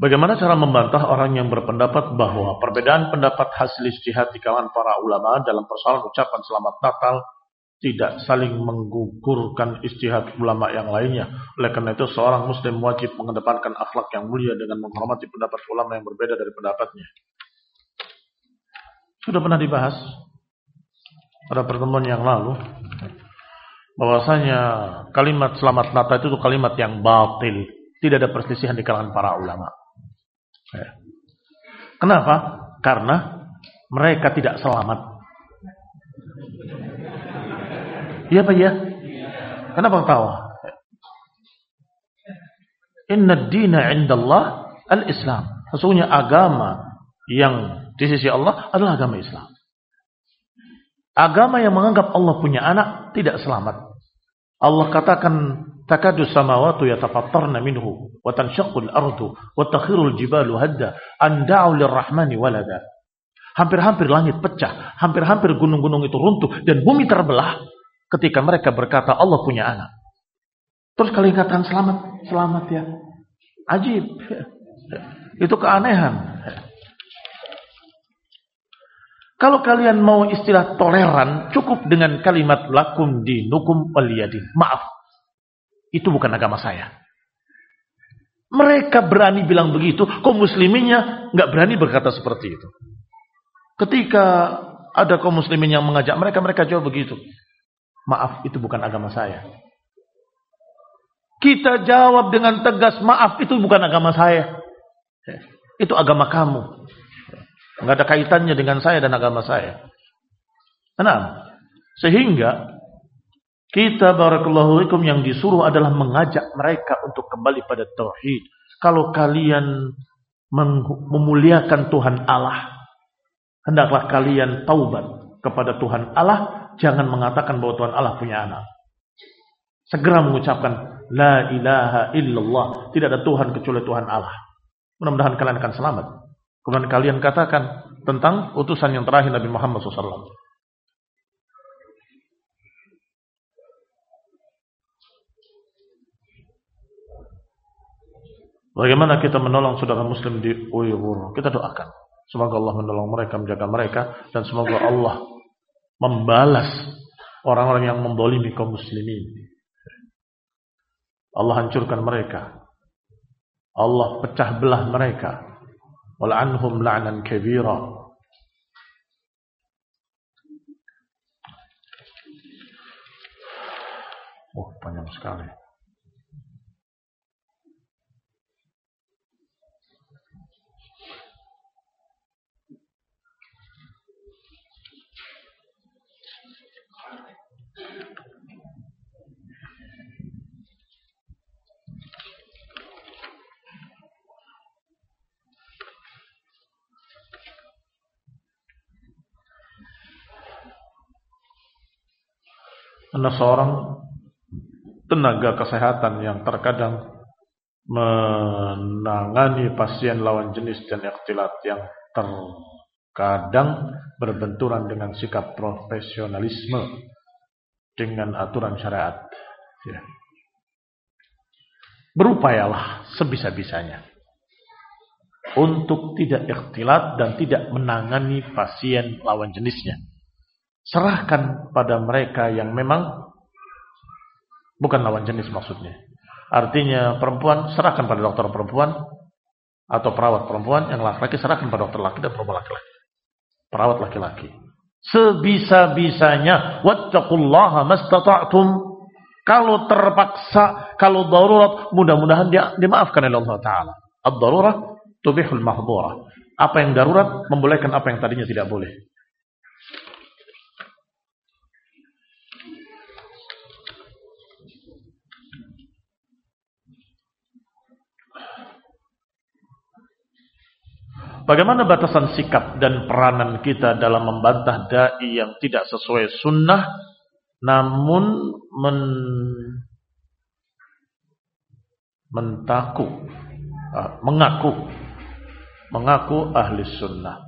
Bagaimana cara membantah orang yang berpendapat bahwa perbedaan pendapat hasil ijtihad di kalangan para ulama dalam persoalan ucapan selamat Natal tidak saling menggugurkan ijtihad ulama yang lainnya. Oleh karena itu seorang muslim wajib mengedepankan akhlak yang mulia dengan menghormati pendapat ulama yang berbeda dari pendapatnya. Sudah pernah dibahas pada pertemuan yang lalu bahwasanya kalimat selamat Natal itu kalimat yang batil, tidak ada perselisihan di kalangan para ulama. Kenapa? Karena mereka tidak selamat. Iya Pak ya? Kenapa ketawa? Inna ad-dina 'indallah al-Islam. Sesungguhnya agama yang di sisi Allah adalah agama Islam. Agama yang menganggap Allah punya anak tidak selamat. Allah katakan takadu samawati yatafattarna minhu wa tanshaqqu al-ardu wa takhiru al-jibalu hadda an da'u lir-rahmani walada. Hampir-hampir langit pecah, hampir-hampir gunung-gunung itu runtuh dan bumi terbelah ketika mereka berkata Allah punya anak. Terus kalian katakan selamat ya. Ajib. Itu keanehan. Kalau kalian mau istilah toleran, cukup dengan kalimat lakum dinukum waliyadin. Maaf. Itu bukan agama saya. Mereka berani bilang begitu, kaum musliminnya nggak berani berkata seperti itu. Ketika ada kaum muslimin yang mengajak mereka, mereka jawab begitu. Maaf, itu bukan agama saya. Kita jawab dengan tegas, maaf, itu bukan agama saya. Itu agama kamu. Nggak ada kaitannya dengan saya dan agama saya. Nah, sehingga kita barakallahu fikum yang disuruh adalah mengajak mereka untuk kembali pada tauhid. Kalau kalian memuliakan Tuhan Allah, hendaklah kalian taubat kepada Tuhan Allah. Jangan mengatakan bahwa Tuhan Allah punya anak. Segera mengucapkan la ilaha illallah. Tidak ada Tuhan kecuali Tuhan Allah. Mudah-mudahan kalian akan selamat. Kemudian kalian katakan tentang utusan yang terakhir Nabi Muhammad SAW. Bagaimana kita menolong saudara muslim di Uyghur? Kita doakan. Semoga Allah menolong mereka, menjaga mereka. Dan semoga Allah membalas orang-orang yang mendolimi kaum muslimin. Allah hancurkan mereka. Allah pecah belah mereka. Wal'anhum la'nan kabira. Panjang sekali. Ada seorang tenaga kesehatan yang terkadang menangani pasien lawan jenis dan ikhtilat yang terkadang berbenturan dengan sikap profesionalisme dengan aturan syariat. Ya. Berupayalah sebisa-bisanya untuk tidak ikhtilat dan tidak menangani pasien lawan jenisnya. Serahkan pada mereka yang memang bukan lawan jenis maksudnya. Artinya perempuan serahkan pada dokter perempuan atau perawat perempuan, yang laki-laki serahkan pada dokter laki dan perempuan laki-laki. Perawat laki-laki. Sebisa-bisanya wattaqullaha mastata'tum. Kalau terpaksa, kalau darurat, mudah-mudahan dimaafkan oleh Allah Ta'ala. Ad-darurah tubihul mahdhurah. Apa yang darurat membolehkan apa yang tadinya tidak boleh. Bagaimana batasan sikap dan peranan kita dalam membantah dai yang tidak sesuai sunnah, namun mengaku ahli sunnah.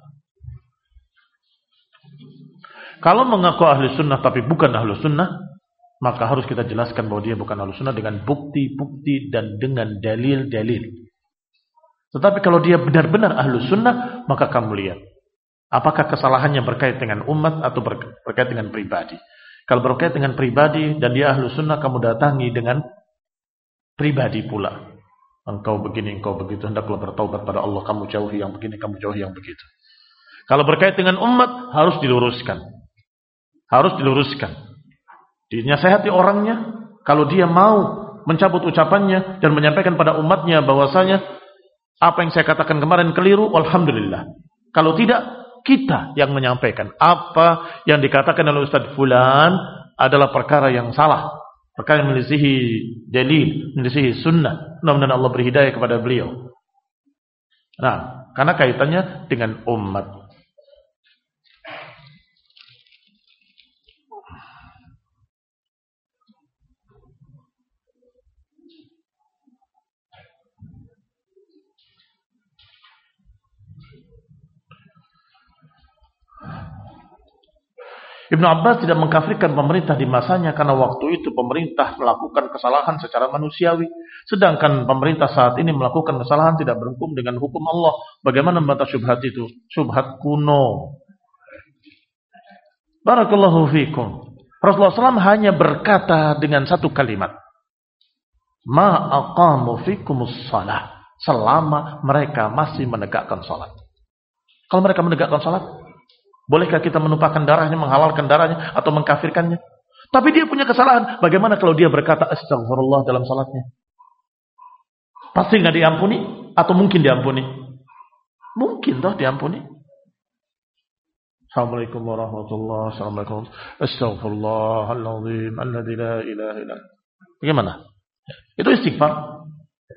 Kalau mengaku ahli sunnah tapi bukan ahli sunnah, maka harus kita jelaskan bahwa dia bukan ahli sunnah dengan bukti-bukti dan dengan dalil-dalil. Tetapi kalau dia benar-benar ahlu sunnah, maka kamu lihat apakah kesalahannya berkait dengan umat atau berkait dengan pribadi. Kalau berkait dengan pribadi dan dia ahlu sunnah, kamu datangi dengan pribadi pula. Engkau begini, engkau begitu, hendaklah bertaubat pada Allah, kamu jauhi yang begini, kamu jauhi yang begitu. Kalau berkait dengan umat, harus diluruskan. Harus diluruskan. Dinasihati orangnya, kalau dia mau mencabut ucapannya dan menyampaikan pada umatnya bahwasanya apa yang saya katakan kemarin keliru, alhamdulillah. Kalau tidak, kita yang menyampaikan apa yang dikatakan oleh Ustaz Fulan adalah perkara yang salah, perkara yang menyelisihi dalil, menyelisihi sunnah. Mudah-mudahan Allah beri hidayah kepada beliau. Nah, karena kaitannya dengan umat. Ibnu Abbas tidak mengkafirkan pemerintah di masanya karena waktu itu pemerintah melakukan kesalahan secara manusiawi. Sedangkan pemerintah saat ini melakukan kesalahan tidak berhukum dengan hukum Allah. Bagaimana membantah syubhat itu? Syubhat kuno. Barakallahu fikum. Rasulullah SAW hanya berkata dengan satu kalimat. Ma aqamu fikumus salah. Selama mereka masih menegakkan salat. Kalau mereka menegakkan salat, bolehkah kita menumpahkan darahnya, menghalalkan darahnya, atau mengkafirkannya? Tapi dia punya kesalahan. Bagaimana kalau dia berkata astagfirullah dalam salatnya? Pasti nggak diampuni? Atau mungkin diampuni? Mungkin toh diampuni. Assalamualaikum warahmatullahi wabarakatuh. Assalamualaikum. Astaghfirullahaladzim. Alladzi la ilaha illa. Bagaimana? Itu istighfar.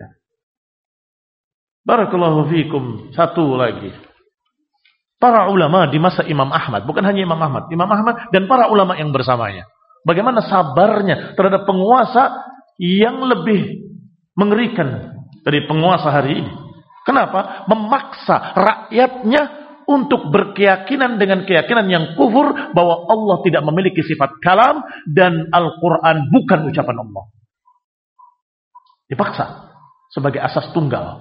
Barakallahu fikum. Satu lagi. Para ulama di masa Imam Ahmad, bukan hanya Imam Ahmad dan para ulama yang bersamanya. Bagaimana sabarnya terhadap penguasa yang lebih mengerikan dari penguasa hari ini. Kenapa? Memaksa rakyatnya untuk berkeyakinan dengan keyakinan yang kufur bahwa Allah tidak memiliki sifat kalam dan Al-Quran bukan ucapan Allah. Dipaksa sebagai asas tunggal.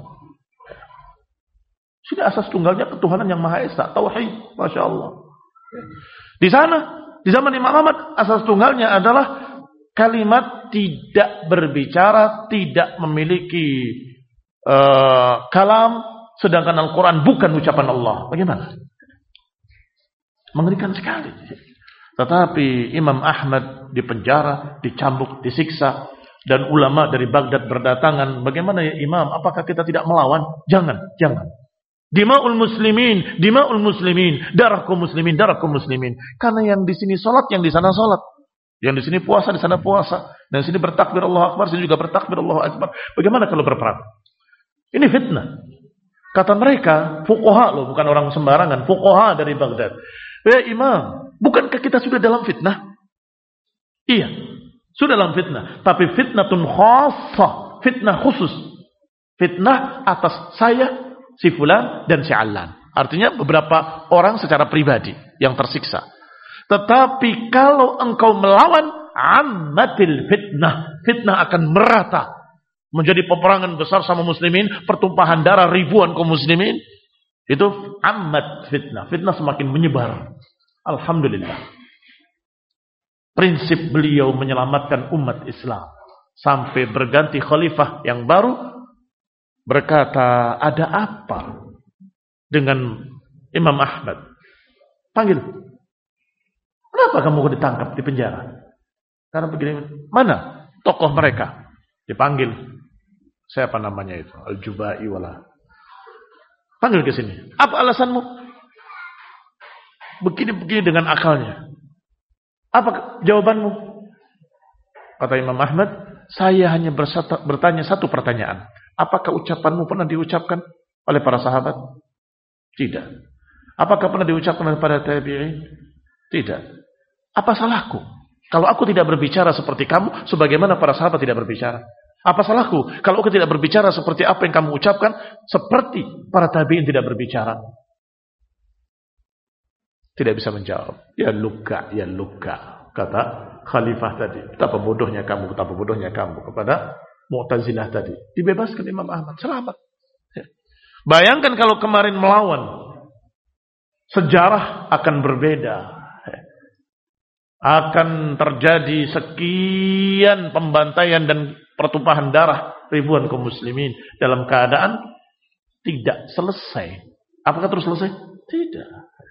Sudah asas tunggalnya ketuhanan yang Maha Esa, tauhid, Masya Allah. Di sana, di zaman Imam Ahmad, asas tunggalnya adalah kalimat tidak berbicara, tidak memiliki kalam, sedangkan Al-Quran bukan ucapan Allah. Bagaimana? Mengerikan sekali. Tetapi Imam Ahmad dipenjara, dicambuk, disiksa, dan ulama dari Baghdad berdatangan. Bagaimana ya Imam? Apakah kita tidak melawan? Jangan, jangan. Dima'ul muslimin, darah kaum muslimin. Karena yang di sini salat, yang di sana salat. Yang di sini puasa, di sana puasa. Dan di sini bertakbir Allahu Akbar, sini juga bertakbir Allahu Akbar. Bagaimana kalau berperang? Ini fitnah. Kata mereka, fuqaha loh, bukan orang sembarangan, fuqaha dari Baghdad. Ya Imam, bukankah kita sudah dalam fitnah? Iya, sudah dalam fitnah. Tapi fitnatun khassah, fitnah khusus. Fitnah atas saya, si fulan dan si allan. Artinya beberapa orang secara pribadi yang tersiksa. Tetapi kalau engkau melawan ammatil fitnah, fitnah akan merata menjadi peperangan besar sama muslimin, pertumpahan darah ribuan kaum muslimin. Itu ammat fitnah. Fitnah semakin menyebar. Alhamdulillah. Prinsip beliau menyelamatkan umat Islam sampai berganti khalifah yang baru. Berkata, ada apa dengan Imam Ahmad? Panggil. Kenapa kamu ditangkap di penjara? Karena begini. Mana tokoh mereka? Dipanggil. Siapa namanya itu? Al-Jubai wala. Panggil ke sini. Apa alasanmu? Begini-begini dengan akalnya. Apa jawabanmu? Kata Imam Ahmad, saya hanya bertanya satu pertanyaan. Apakah ucapanmu pernah diucapkan oleh para sahabat? Tidak. Apakah pernah diucapkan oleh para tabi'in? Tidak. Apa salahku? Kalau aku tidak berbicara seperti kamu, sebagaimana para sahabat tidak berbicara. Apa salahku? Kalau aku tidak berbicara seperti apa yang kamu ucapkan, seperti para tabi'in tidak berbicara. Tidak bisa menjawab. Ya luka, kata khalifah tadi. Betapa bodohnya kamu kepada Mu'tazilah tadi. Dibebaskan Imam Ahmad. Selamat. Bayangkan kalau kemarin melawan, sejarah akan berbeda. Akan terjadi sekian pembantaian dan pertumpahan darah ribuan kaum muslimin dalam keadaan tidak selesai. Apakah terus selesai? Tidak.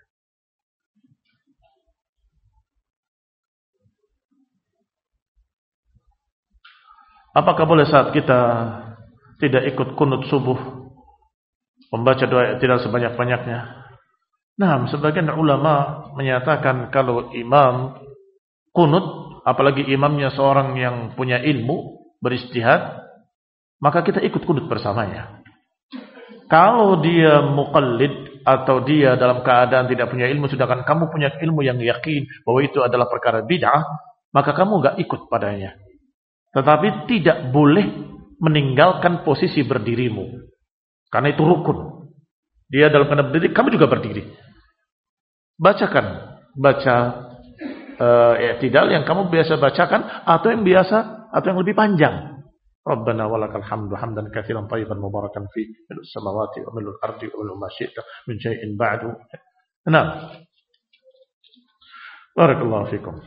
Apakah boleh saat kita tidak ikut kunut subuh, membaca doa tidak sebanyak-banyaknya? Nah, sebagian ulama menyatakan kalau imam kunut, apalagi imamnya seorang yang punya ilmu, beristihad, maka kita ikut kunut bersamanya. Kalau dia muqallid atau dia dalam keadaan tidak punya ilmu, sedangkan kamu punya ilmu yang yakin bahwa itu adalah perkara bid'ah, maka kamu enggak ikut padanya. Tetapi tidak boleh meninggalkan posisi berdirimu. Karena itu rukun. Dia dalam keadaan berdiri, kamu juga berdiri. Bacakan. Baca i'tidal yang kamu biasa bacakan, atau yang biasa, atau yang lebih panjang. Rabbana walakal hamdu hamdan katsiran thayyiban mubarakan fi mil'us samawati wa mil'ul ardi wa mil'u ma syi'ta min syai'in ba'du. Nah. Barakallahu fikum.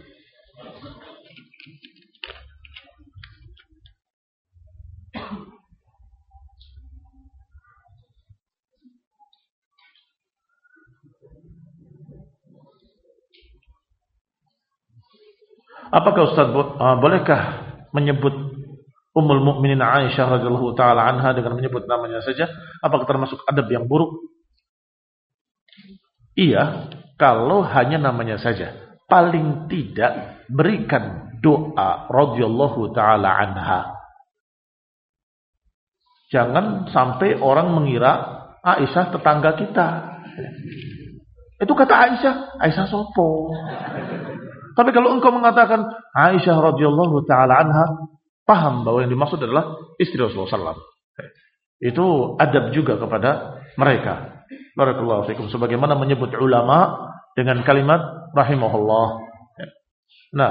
Apakah Ustaz bolehkah menyebut Ummul Mukminin Aisyah radhiyallahu taala anha dengan menyebut namanya saja? Apakah termasuk adab yang buruk? Iya, kalau hanya namanya saja. Paling tidak berikan doa radhiyallahu taala anha. Jangan sampai orang mengira Aisyah tetangga kita. Itu kata Aisyah, Aisyah sopo. Tapi kalau engkau mengatakan Aisyah radhiyallahu taala anha, paham bahwa yang dimaksud adalah istri Rasulullah SAW. Itu adab juga kepada mereka. Barakallahu fikum. Sebagaimana menyebut ulama dengan kalimat rahimahullah. Nah,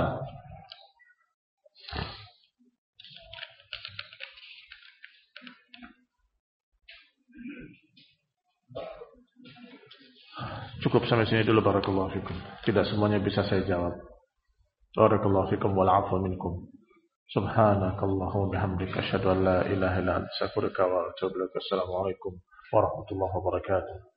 cukup sampai sini dulu. Barakallahu fikum. Tidak semuanya bisa saya jawab. Barakallahu fikum wal 'afwa minkum. Subhanakallahumma bihamdika asyhadu an la ilaha illa anta astaghfiruka wa atubu ilaik. Assalamualaikum warahmatullahi wabarakatuh.